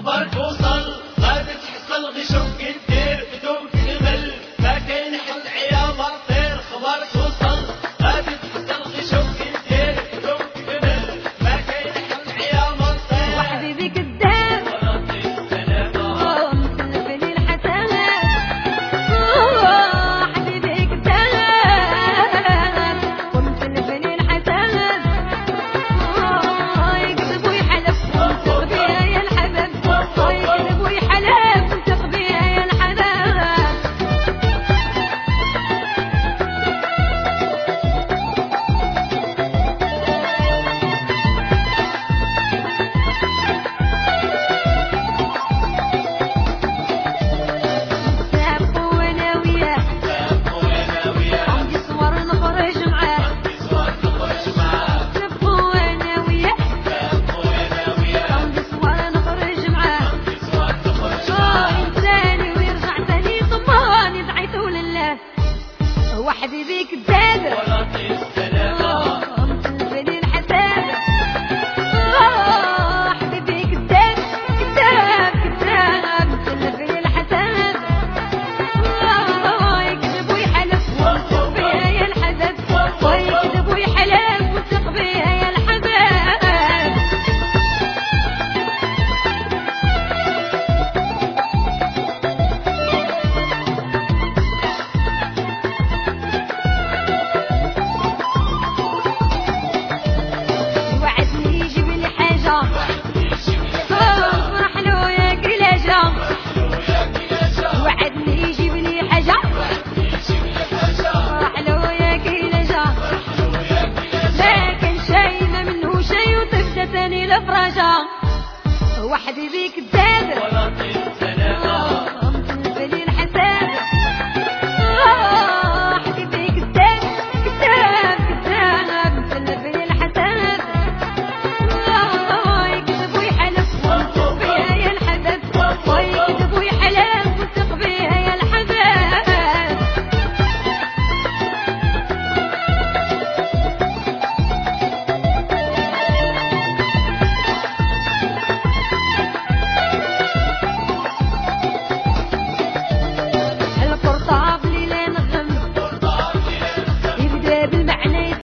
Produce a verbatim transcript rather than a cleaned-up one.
اخبار توصل غادي تحصل غي شوف كي دير بدون كلمل ما كاين حل عياضة طير اخبار توصل غادي تحصل غي شوف كي دير بدون كلمل ما كاين حل عياضة طير وحبيبي كداب ورضي السلامة ومسلفني الحسنات حبيبي كداب ومسلفني الحسنات يكذب ويحلف وانتق بيها يا الحباب يكذب ويحلف وانتق بيها يا الحباب سابقوا وانا وياه سابقوا وانا وياه عندي صور نخرج معاه عندي صور نخرج معاه سابقوا وانا وياه سابقوا وانا وياه عندي صور نخرج معاه عندي صور نخرج آه معاه ينساني ويرجع تاني طماني دعيتو لله وحبيبي كداب ورضي السلامة مسلفني الحساب آه حبيبي كداب كداب كداب مسلفني الحساب آه يكذب ويحلف وانتق بيها يا الحباب ويكذب ويحلف وانتق بيها يا الحباب وعدني يجيب لي حاجة فرح له يا كلاجة وعدني يجيب لي حاجة فرح له يا كلاجة ما كان شي ما منه شي وتبدا ثاني الفراجة وحبيبي كداب ورضي